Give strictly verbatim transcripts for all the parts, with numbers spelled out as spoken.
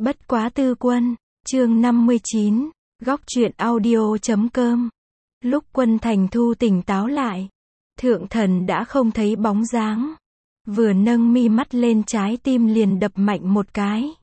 Bất quá tư quân, chương năm mươi chín, góc truyện audio chấm com. Lúc Quân Thành Thu tỉnh táo lại, thượng thần đã không thấy bóng dáng. Vừa nâng mi mắt lên, trái tim liền đập mạnh một cái.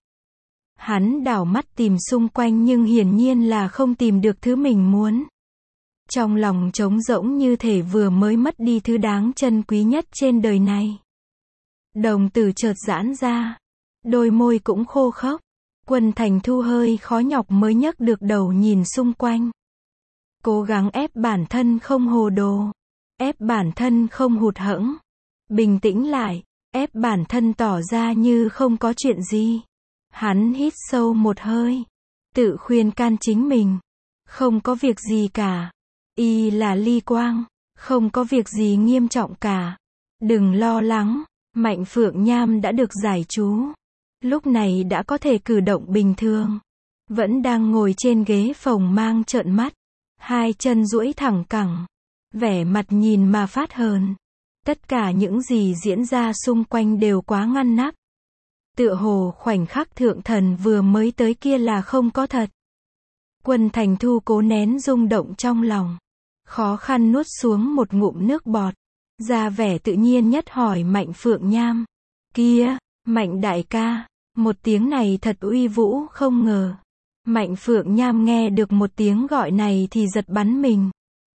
Hắn đảo mắt tìm xung quanh nhưng hiển nhiên là không tìm được thứ mình muốn. Trong lòng trống rỗng như thể vừa mới mất đi thứ đáng trân quý nhất trên đời này. Đồng tử chợt giãn ra, đôi môi cũng khô khốc. Quân Thành Thu hơi khó nhọc mới nhấc được đầu nhìn xung quanh. Cố gắng ép bản thân không hồ đồ, ép bản thân không hụt hẫng, bình tĩnh lại, ép bản thân tỏ ra như không có chuyện gì. Hắn hít sâu một hơi, tự khuyên can chính mình, không có việc gì cả. Y là Ly Quang, không có việc gì nghiêm trọng cả. Đừng lo lắng, Mạnh Phượng Nham đã được giải trú. Lúc này đã có thể cử động bình thường. Vẫn đang ngồi trên ghế phòng mang trợn mắt, hai chân duỗi thẳng cẳng, vẻ mặt nhìn mà phát hờn. Tất cả những gì diễn ra xung quanh đều quá ngăn nắp. Tựa hồ khoảnh khắc thượng thần vừa mới tới kia là không có thật. Quân Thành Thu cố nén rung động trong lòng, khó khăn nuốt xuống một ngụm nước bọt, ra vẻ tự nhiên nhất hỏi Mạnh Phượng Nham. Kia, Mạnh đại ca, một tiếng này thật uy vũ không ngờ. Mạnh Phượng Nham nghe được một tiếng gọi này thì giật bắn mình.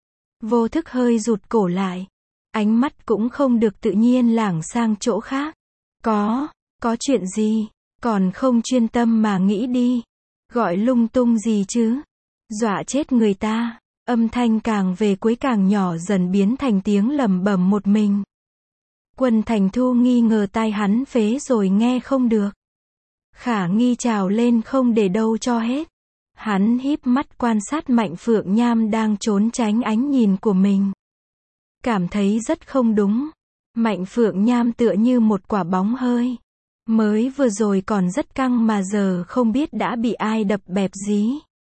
Vô thức hơi rụt cổ lại, ánh mắt cũng không được tự nhiên lảng sang chỗ khác. Có, có chuyện gì, còn không chuyên tâm mà nghĩ đi. Gọi lung tung gì chứ, dọa chết người ta. Âm thanh càng về cuối càng nhỏ dần biến thành tiếng lẩm bẩm một mình. Quân Thành Thu nghi ngờ tai hắn phế rồi nghe không được. Khả nghi trào lên không để đâu cho hết. Hắn híp mắt quan sát Mạnh Phượng Nham đang trốn tránh ánh nhìn của mình. Cảm thấy rất không đúng. Mạnh Phượng Nham tựa như một quả bóng hơi. Mới vừa rồi còn rất căng mà giờ không biết đã bị ai đập bẹp dí.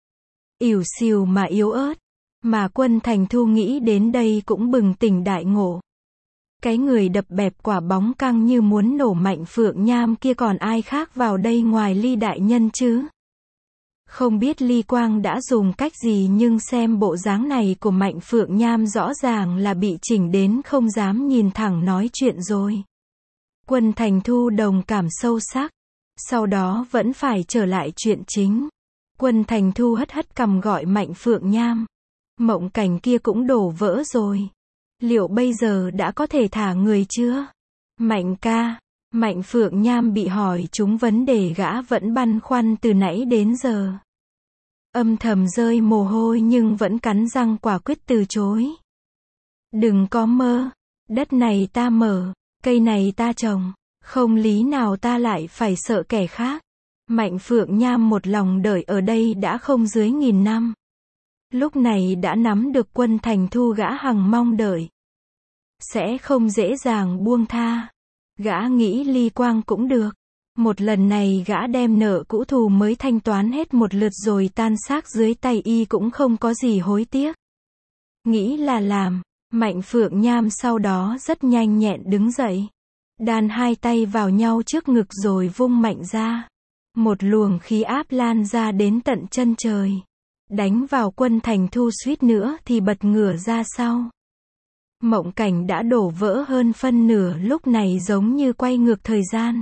Ỉu xìu mà yếu ớt. Mà Quân Thành Thu nghĩ đến đây cũng bừng tỉnh đại ngộ. Cái người đập bẹp quả bóng căng như muốn nổ Mạnh Phượng Nham kia còn ai khác vào đây ngoài Ly đại nhân chứ? Không biết Ly Quang đã dùng cách gì nhưng xem bộ dáng này của Mạnh Phượng Nham rõ ràng là bị chỉnh đến không dám nhìn thẳng nói chuyện rồi. Quân Thành Thu đồng cảm sâu sắc. Sau đó vẫn phải trở lại chuyện chính. Quân Thành Thu hất hất cằm gọi Mạnh Phượng Nham. Mộng cảnh kia cũng đổ vỡ rồi. Liệu bây giờ đã có thể thả người chưa? Mạnh ca. Mạnh Phượng Nham bị hỏi chúng vấn đề gã vẫn băn khoăn từ nãy đến giờ. Âm thầm rơi mồ hôi nhưng vẫn cắn răng quả quyết từ chối. Đừng có mơ. Đất này ta mở, cây này ta trồng. Không lý nào ta lại phải sợ kẻ khác. Mạnh Phượng Nham một lòng đợi ở đây đã không dưới nghìn năm. Lúc này đã nắm được Quân Thành Thu gã hằng mong đợi. Sẽ không dễ dàng buông tha. Gã nghĩ Ly Quang cũng được. Một lần này gã đem nợ cũ thù mới thanh toán hết một lượt rồi tan xác dưới tay y cũng không có gì hối tiếc. Nghĩ là làm. Mạnh Phượng Nham sau đó rất nhanh nhẹn đứng dậy. Đan hai tay vào nhau trước ngực rồi vung mạnh ra. Một luồng khí áp lan ra đến tận chân trời. Đánh vào Quân Thành Thu suýt nữa thì bật ngửa ra sau. Mộng cảnh đã đổ vỡ hơn phân nửa lúc này giống như quay ngược thời gian.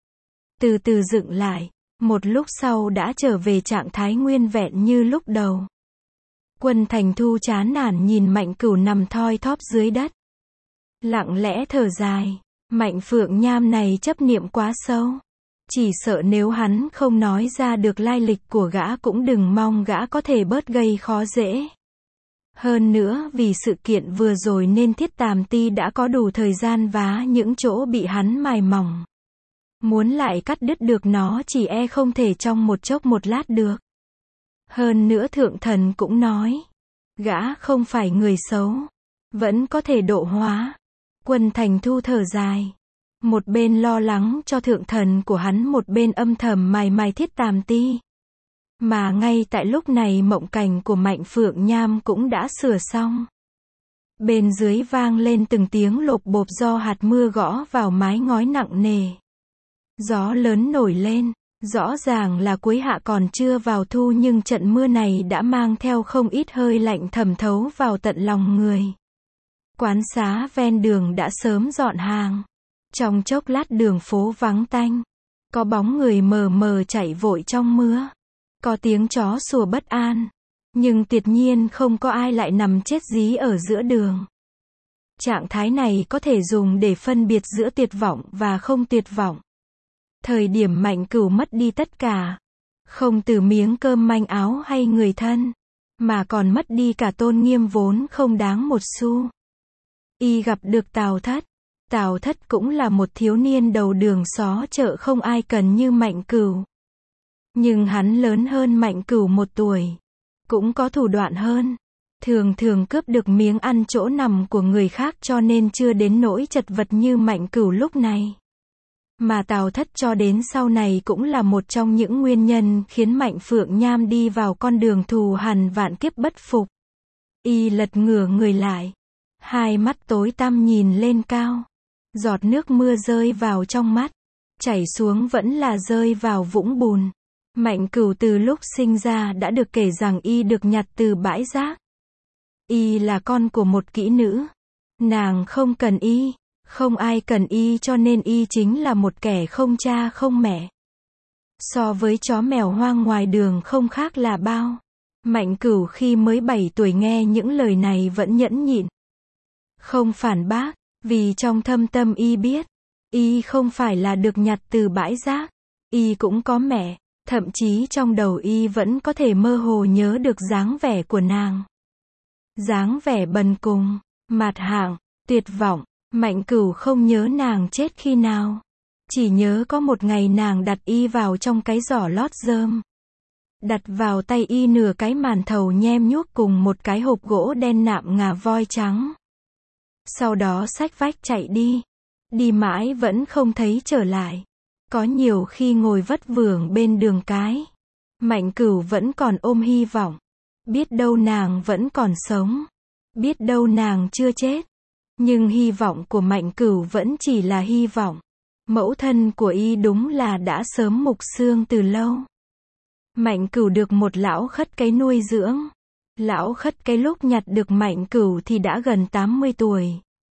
Từ từ dựng lại, một lúc sau đã trở về trạng thái nguyên vẹn như lúc đầu. Quân Thành Thu chán nản nhìn Mạnh Cửu nằm thoi thóp dưới đất. Lặng lẽ thở dài, Mạnh Phượng Nham này chấp niệm quá sâu. Chỉ sợ nếu hắn không nói ra được lai lịch của gã cũng đừng mong gã có thể bớt gây khó dễ. Hơn nữa vì sự kiện vừa rồi nên Thiết Tàm Ti đã có đủ thời gian vá những chỗ bị hắn mài mỏng. Muốn lại cắt đứt được nó chỉ e không thể trong một chốc một lát được. Hơn nữa thượng thần cũng nói, gã không phải người xấu, vẫn có thể độ hóa. Quân Thành Thu thở dài. Một bên lo lắng cho thượng thần của hắn một bên âm thầm mài mài Thiết Tàm Ti. Mà ngay tại lúc này mộng cảnh của Mạnh Phượng Nham cũng đã sửa xong. Bên dưới vang lên từng tiếng lộp bộp do hạt mưa gõ vào mái ngói nặng nề. Gió lớn nổi lên, Rõ ràng là cuối hạ còn chưa vào thu nhưng trận mưa này đã mang theo không ít hơi lạnh thẩm thấu vào tận lòng người. Quán xá ven đường đã sớm dọn hàng. Trong chốc lát đường phố vắng tanh. Có bóng người mờ mờ chạy vội trong mưa. Có tiếng chó sủa bất an. Nhưng tuyệt nhiên không có ai lại nằm chết dí ở giữa đường. Trạng thái này có thể dùng để phân biệt giữa tuyệt vọng và không tuyệt vọng. Thời điểm Mạnh Cửu mất đi tất cả. Không từ miếng cơm manh áo hay người thân. Mà còn mất đi cả tôn nghiêm vốn không đáng một xu. Y gặp được Tào Thất. Tào Thất cũng là một thiếu niên đầu đường xó chợ không ai cần như Mạnh Cửu. Nhưng hắn lớn hơn Mạnh Cửu một tuổi. Cũng có thủ đoạn hơn. Thường thường cướp được miếng ăn chỗ nằm của người khác cho nên chưa đến nỗi chật vật như Mạnh Cửu lúc này. Mà Tào Thất cho đến sau này cũng là một trong những nguyên nhân khiến Mạnh Phượng Nham đi vào con đường thù hằn vạn kiếp bất phục. Y lật ngửa người lại. Hai mắt tối tăm nhìn lên cao. Giọt nước mưa rơi vào trong mắt. Chảy xuống vẫn là rơi vào vũng bùn. Mạnh Cửu từ lúc sinh ra đã được kể rằng y được nhặt từ bãi rác. Y là con của một kỹ nữ. Nàng không cần y. Không ai cần y cho nên y chính là một kẻ không cha không mẹ. So với chó mèo hoang ngoài đường không khác là bao. Mạnh Cửu khi mới bảy tuổi nghe những lời này vẫn nhẫn nhịn. Không phản bác, vì trong thâm tâm y biết. Y không phải là được nhặt từ bãi rác. Y cũng có mẹ, thậm chí trong đầu y vẫn có thể mơ hồ nhớ được dáng vẻ của nàng. Dáng vẻ bần cùng, mạt hạng, tuyệt vọng. Mạnh Cửu không nhớ nàng chết khi nào. Chỉ nhớ có một ngày nàng đặt y vào trong cái giỏ lót rơm. Đặt vào tay y nửa cái màn thầu nhem nhuốc cùng một cái hộp gỗ đen nạm ngà voi trắng. Sau đó xách vách chạy đi. Đi mãi vẫn không thấy trở lại. Có nhiều khi ngồi vất vưởng bên đường cái. Mạnh Cửu vẫn còn ôm hy vọng. Biết đâu nàng vẫn còn sống. Biết đâu nàng chưa chết. Nhưng hy vọng của Mạnh Cửu vẫn chỉ là hy vọng. Mẫu thân của y đúng là đã sớm mục xương từ lâu. Mạnh Cửu được một lão khất cái nuôi dưỡng. Lão khất cái lúc nhặt được Mạnh Cửu thì đã gần tám mươi tuổi.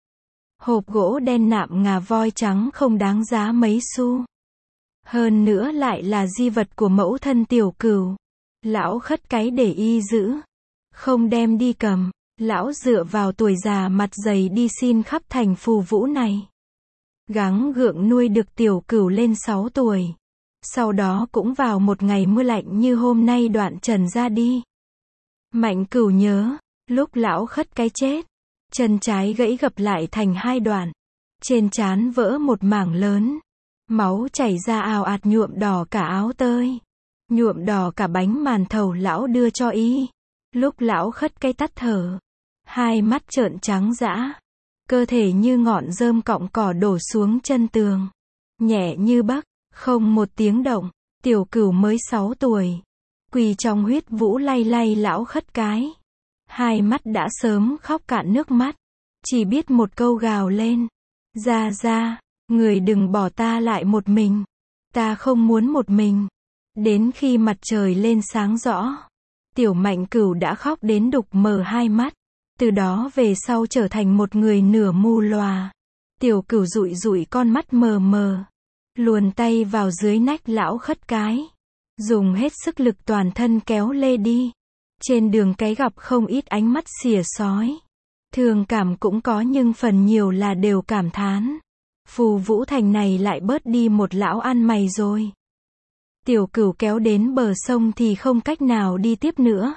Hộp gỗ đen nạm ngà voi trắng không đáng giá mấy xu. Hơn nữa lại là di vật của mẫu thân Tiểu Cửu. Lão khất cái để y giữ. Không đem đi cầm. Lão dựa vào tuổi già mặt dày đi xin khắp thành phù vũ này. Gắng gượng nuôi được Tiểu Cửu lên sáu tuổi. Sau đó cũng vào một ngày mưa lạnh như hôm nay đoạn trần ra đi. Mạnh Cửu nhớ, lúc lão khất cái chết, chân trái gãy gập lại thành hai đoạn. Trên trán vỡ một mảng lớn. Máu chảy ra ào ạt nhuộm đỏ cả áo tơi. Nhuộm đỏ cả bánh màn thầu lão đưa cho y. Lúc lão khất cái tắt thở. Hai mắt trợn trắng dã. Cơ thể như ngọn rơm cọng cỏ đổ xuống chân tường. Nhẹ như bắc, không một tiếng động. Tiểu Cửu mới sáu tuổi. Quỳ trong huyết vũ lay lay lão khất cái. Hai mắt đã sớm khóc cạn nước mắt. Chỉ biết một câu gào lên. Ra ra, người đừng bỏ ta lại một mình. Ta không muốn một mình. Đến khi mặt trời lên sáng rõ. Tiểu Mạnh Cửu đã khóc đến đục mờ hai mắt. Từ đó về sau trở thành một người nửa mù lòa. Tiểu Cửu dụi dụi con mắt mờ mờ. Luồn tay vào dưới nách lão khất cái. Dùng hết sức lực toàn thân kéo lê đi. Trên đường cái gặp không ít ánh mắt xỉa xói. Thường cảm cũng có nhưng phần nhiều là đều cảm thán. Phù Vũ Thành này lại bớt đi một lão ăn mày rồi. Tiểu Cửu kéo đến bờ sông thì không cách nào đi tiếp nữa.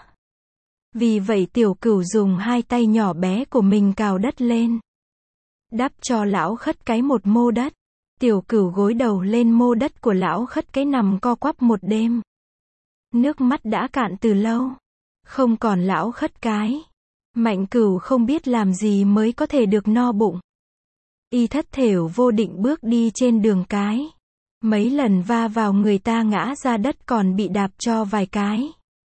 Vì vậy Tiểu Cửu dùng hai tay nhỏ bé của mình cào đất lên. Đắp cho lão khất cái một mô đất. Tiểu Cửu gối đầu lên mô đất của lão khất cái nằm co quắp một đêm. Nước mắt đã cạn từ lâu. Không còn lão khất cái. Mạnh Cửu không biết làm gì mới có thể được no bụng. Y thất thểu vô định bước đi trên đường cái. Mấy lần va vào người ta ngã ra đất còn bị đạp cho vài cái.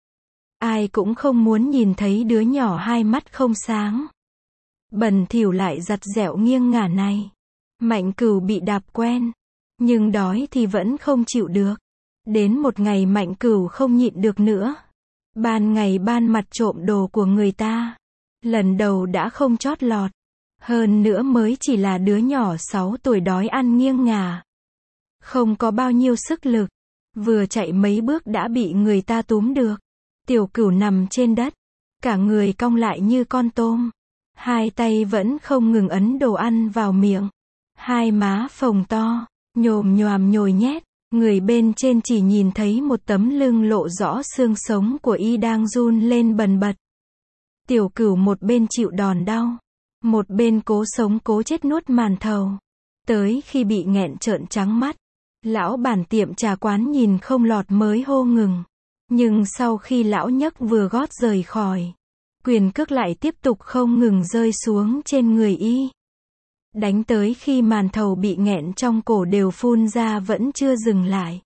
Ai cũng không muốn nhìn thấy đứa nhỏ hai mắt không sáng. Bần thỉu lại giặt dẹo nghiêng ngả này. Mạnh Cửu bị đạp quen. Nhưng đói thì vẫn không chịu được. Đến một ngày Mạnh Cửu không nhịn được nữa. Ban ngày ban mặt trộm đồ của người ta. Lần đầu đã không chót lọt. Hơn nữa mới chỉ là đứa nhỏ sáu tuổi đói ăn nghiêng ngả. Không có bao nhiêu sức lực. Vừa chạy mấy bước đã bị người ta túm được. Tiểu Cửu nằm trên đất. Cả người cong lại như con tôm. Hai tay vẫn không ngừng ấn đồ ăn vào miệng. Hai má phồng to, nhồm nhoàm nhồi nhét. Người bên trên chỉ nhìn thấy một tấm lưng lộ rõ xương sống của y đang run lên bần bật. Tiểu Cửu một bên chịu đòn đau, một bên cố sống cố chết nuốt màn thầu. Tới khi bị nghẹn trợn trắng mắt, lão bản tiệm trà quán nhìn không lọt mới hô ngừng. Nhưng sau khi lão nhấc vừa gót rời khỏi, quyền cước lại tiếp tục không ngừng rơi xuống trên người y. Đánh tới khi màn thầu bị nghẹn trong cổ đều phun ra vẫn chưa dừng lại.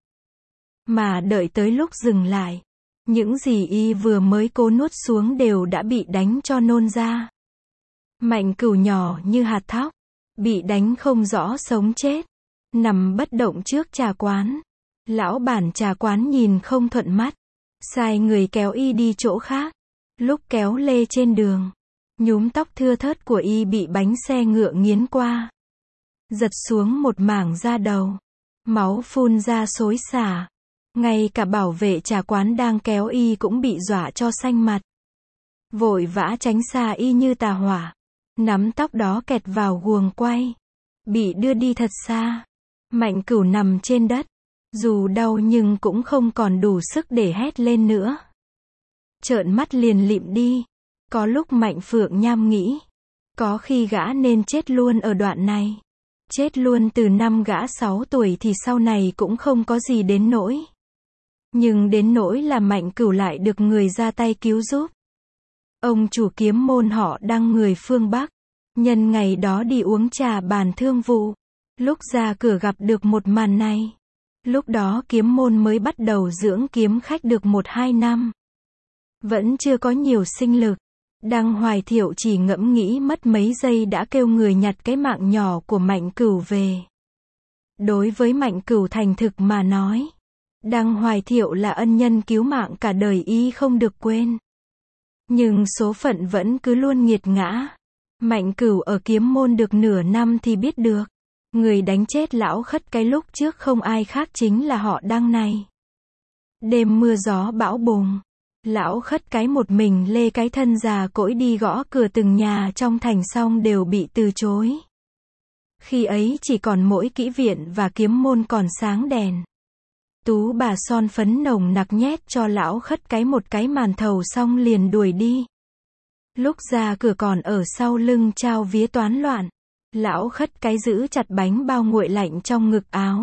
Mà đợi tới lúc dừng lại, những gì y vừa mới cố nuốt xuống đều đã bị đánh cho nôn ra. Mạnh Cửu nhỏ như hạt thóc, bị đánh không rõ sống chết, nằm bất động trước trà quán. Lão bản trà quán nhìn không thuận mắt, sai người kéo y đi chỗ khác. Lúc kéo lê trên đường, nhúm tóc thưa thớt của y bị bánh xe ngựa nghiến qua, giật xuống một mảng da đầu, máu phun ra xối xả. Ngay cả bảo vệ trà quán đang kéo y cũng bị dọa cho xanh mặt, vội vã tránh xa y như tà hỏa, nắm tóc đó kẹt vào guồng quay, bị đưa đi thật xa. Mạnh Cửu nằm trên đất, dù đau nhưng cũng không còn đủ sức để hét lên nữa. Trợn mắt liền lịm đi. Có lúc Mạnh Phượng Nham nghĩ, có khi gã nên chết luôn ở đoạn này. Chết luôn từ năm gã sáu tuổi thì sau này cũng không có gì đến nỗi. Nhưng đến nỗi là Mạnh Cửu lại được người ra tay cứu giúp. Ông chủ kiếm môn họ Đăng người phương Bắc, nhân ngày đó đi uống trà bàn thương vụ. Lúc ra cửa gặp được một màn này. Lúc đó kiếm môn mới bắt đầu dưỡng kiếm khách được một hai năm. Vẫn chưa có nhiều sinh lực. Đăng Hoài Thiệu chỉ ngẫm nghĩ mất mấy giây đã kêu người nhặt cái mạng nhỏ của Mạnh Cửu về. Đối với Mạnh Cửu thành thực mà nói, Đăng Hoài Thiệu là ân nhân cứu mạng cả đời y không được quên. Nhưng số phận vẫn cứ luôn nghiệt ngã. Mạnh Cửu ở kiếm môn được nửa năm thì biết được, người đánh chết lão khất cái lúc trước không ai khác chính là họ Đăng này. Đêm mưa gió bão bùng, lão khất cái một mình lê cái thân già cỗi đi gõ cửa từng nhà trong thành xong đều bị từ chối. Khi ấy chỉ còn mỗi kỹ viện và kiếm môn còn sáng đèn. Tú bà son phấn nồng nặc nhét cho lão khất cái một cái màn thầu xong liền đuổi đi. Lúc ra cửa còn ở sau lưng trao vía toán loạn. Lão khất cái giữ chặt bánh bao nguội lạnh trong ngực áo.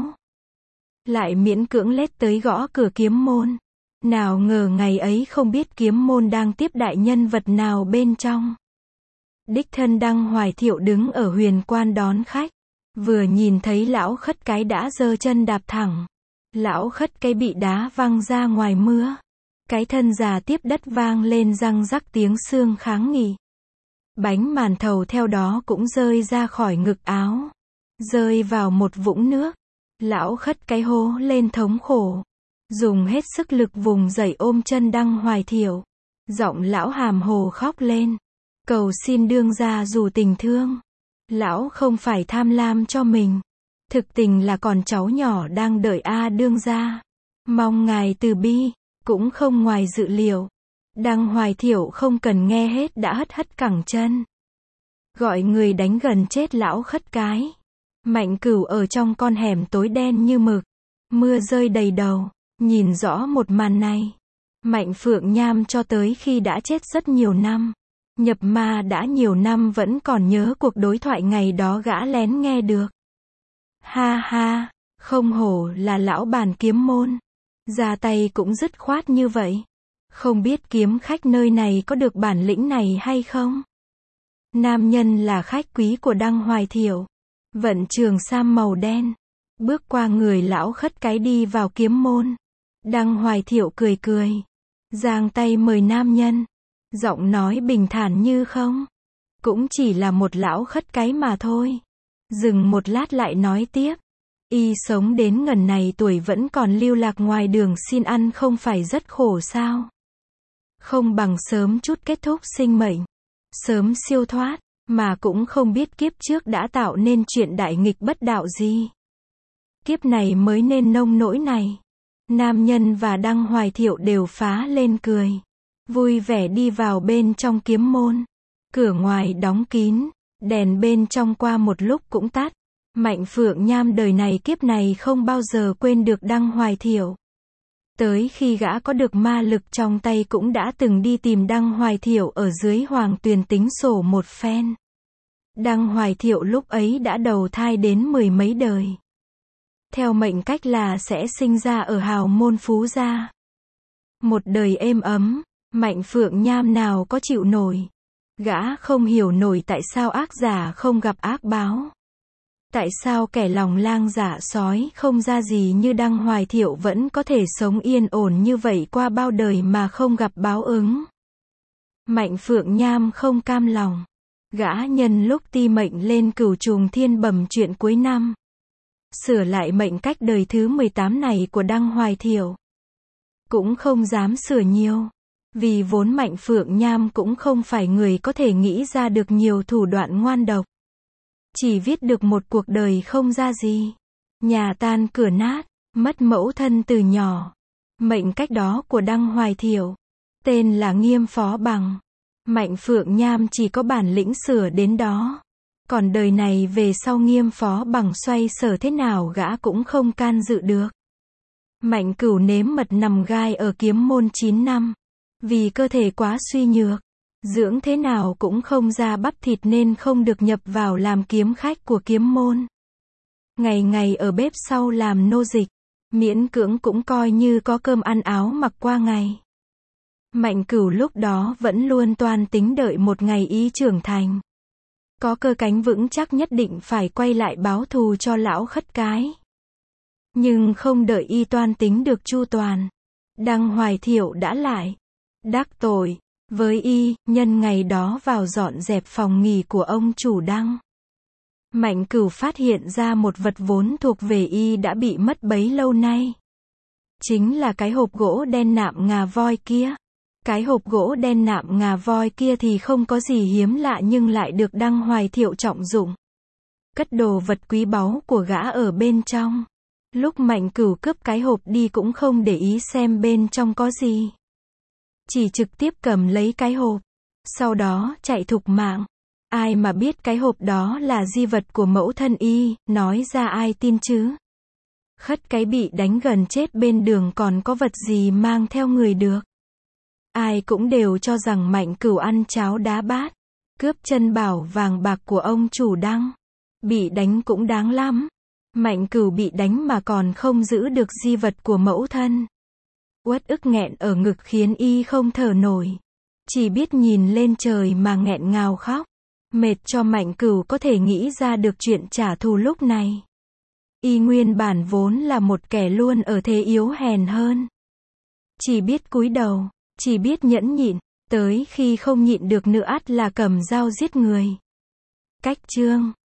Lại miễn cưỡng lết tới gõ cửa kiếm môn. Nào ngờ ngày ấy không biết kiếm môn đang tiếp đại nhân vật nào bên trong. Đích thân Đăng Hoài Thiệu đứng ở huyền quan đón khách. Vừa nhìn thấy lão khất cái đã giơ chân đạp thẳng. Lão khất cái bị đá văng ra ngoài mưa. Cái thân già tiếp đất vang lên răng rắc tiếng xương kháng nghị. Bánh màn thầu theo đó cũng rơi ra khỏi ngực áo. Rơi vào một vũng nước. Lão khất cái hô lên thống khổ. Dùng hết sức lực vùng dậy ôm chân Đăng Hoài Thiệu. Giọng lão hàm hồ khóc lên. Cầu xin đương gia dù tình thương. Lão không phải tham lam cho mình. Thực tình là còn cháu nhỏ đang đợi A đương gia. Mong ngài từ bi. Cũng không ngoài dự liệu. Đăng Hoài Thiệu không cần nghe hết đã hất hất cẳng chân. Gọi người đánh gần chết lão khất cái. Mạnh Cửu ở trong con hẻm tối đen như mực. Mưa rơi đầy đầu. Nhìn rõ một màn này. Mạnh Phượng Nham cho tới khi đã chết rất nhiều năm. Nhập ma đã nhiều năm vẫn còn nhớ cuộc đối thoại ngày đó gã lén nghe được. Ha ha, không hổ là lão bàn kiếm môn. Ra tay cũng dứt khoát như vậy. Không biết kiếm khách nơi này có được bản lĩnh này hay không? Nam nhân là khách quý của Đăng Hoài Thiệu. Vận trường sam màu đen. Bước qua người lão khất cái đi vào kiếm môn. Đăng Hoài Thiệu cười cười. Giang tay mời nam nhân. Giọng nói bình thản như không. Cũng chỉ là một lão khất cái mà thôi. Dừng một lát lại nói tiếp. Y sống đến ngần này tuổi vẫn còn lưu lạc ngoài đường xin ăn không phải rất khổ sao? Không bằng sớm chút kết thúc sinh mệnh, sớm siêu thoát, mà cũng không biết kiếp trước đã tạo nên chuyện đại nghịch bất đạo gì. Kiếp này mới nên nông nỗi này. Nam Nhân và Đăng Hoài Thiệu đều phá lên cười. Vui vẻ đi vào bên trong kiếm môn. Cửa ngoài đóng kín, đèn bên trong qua một lúc cũng tắt. Mạnh Phượng Nham đời này kiếp này không bao giờ quên được Đăng Hoài Thiệu. Tới khi gã có được ma lực trong tay cũng đã từng đi tìm Đăng Hoài Thiệu ở dưới Hoàng Tuyền tính sổ một phen. Đăng Hoài Thiệu lúc ấy đã đầu thai đến mười mấy đời. Theo mệnh cách là sẽ sinh ra ở hào môn phú gia. Một đời êm ấm, Mạnh Phượng Nham nào có chịu nổi. Gã không hiểu nổi tại sao ác giả không gặp ác báo. Tại sao kẻ lòng lang dạ sói không ra gì như Đăng Hoài Thiệu vẫn có thể sống yên ổn như vậy qua bao đời mà không gặp báo ứng. Mạnh Phượng Nham không cam lòng. Gã nhân lúc ti mệnh lên Cửu Trùng Thiên bẩm chuyện cuối năm. Sửa lại mệnh cách đời thứ mười tám này của Đăng Hoài Thiệu. Cũng không dám sửa nhiều. Vì vốn Mạnh Phượng Nham cũng không phải người có thể nghĩ ra được nhiều thủ đoạn ngoan độc. Chỉ viết được một cuộc đời không ra gì. Nhà tan cửa nát, mất mẫu thân từ nhỏ. Mệnh cách đó của Đăng Hoài Thiệu. Tên là Nghiêm Phó Bằng. Mạnh Phượng Nham chỉ có bản lĩnh sửa đến đó. Còn đời này về sau Nghiêm Phó Bằng xoay sở thế nào gã cũng không can dự được. Mạnh Cửu nếm mật nằm gai ở kiếm môn chín năm. Vì cơ thể quá suy nhược. Dưỡng thế nào cũng không ra bắp thịt nên không được nhập vào làm kiếm khách của kiếm môn. Ngày ngày ở bếp sau làm nô dịch. Miễn cưỡng cũng coi như có cơm ăn áo mặc qua ngày. Mạnh Cửu lúc đó vẫn luôn toan tính đợi một ngày y trưởng thành. Có cơ cánh vững chắc nhất định phải quay lại báo thù cho lão khất cái. Nhưng không đợi y toan tính được chu toàn. Đăng Hoài Thiệu đã lại đắc tội với y, nhân ngày đó vào dọn dẹp phòng nghỉ của ông chủ Đăng. Mạnh Cửu phát hiện ra một vật vốn thuộc về y đã bị mất bấy lâu nay. Chính là cái hộp gỗ đen nạm ngà voi kia. Cái hộp gỗ đen nạm ngà voi kia thì không có gì hiếm lạ nhưng lại được Đăng Hoài Thiệu trọng dụng. Cất đồ vật quý báu của gã ở bên trong. Lúc Mạnh Cửu cướp cái hộp đi cũng không để ý xem bên trong có gì. Chỉ trực tiếp cầm lấy cái hộp. Sau đó chạy thục mạng. Ai mà biết cái hộp đó là di vật của mẫu thân y, nói ra ai tin chứ. Khất cái bị đánh gần chết bên đường còn có vật gì mang theo người được. Ai cũng đều cho rằng Mạnh Cửu ăn cháo đá bát. Cướp chân bảo vàng bạc của ông chủ Đăng. Bị đánh cũng đáng lắm. Mạnh Cửu bị đánh mà còn không giữ được di vật của mẫu thân. Uất ức nghẹn ở ngực khiến y không thở nổi. Chỉ biết nhìn lên trời mà nghẹn ngào khóc. Mệt cho Mạnh Cửu có thể nghĩ ra được chuyện trả thù lúc này. Y nguyên bản vốn là một kẻ luôn ở thế yếu hèn hơn. Chỉ biết cúi đầu, chỉ biết nhẫn nhịn, tới khi không nhịn được nữa ắt là cầm dao giết người. Cách chương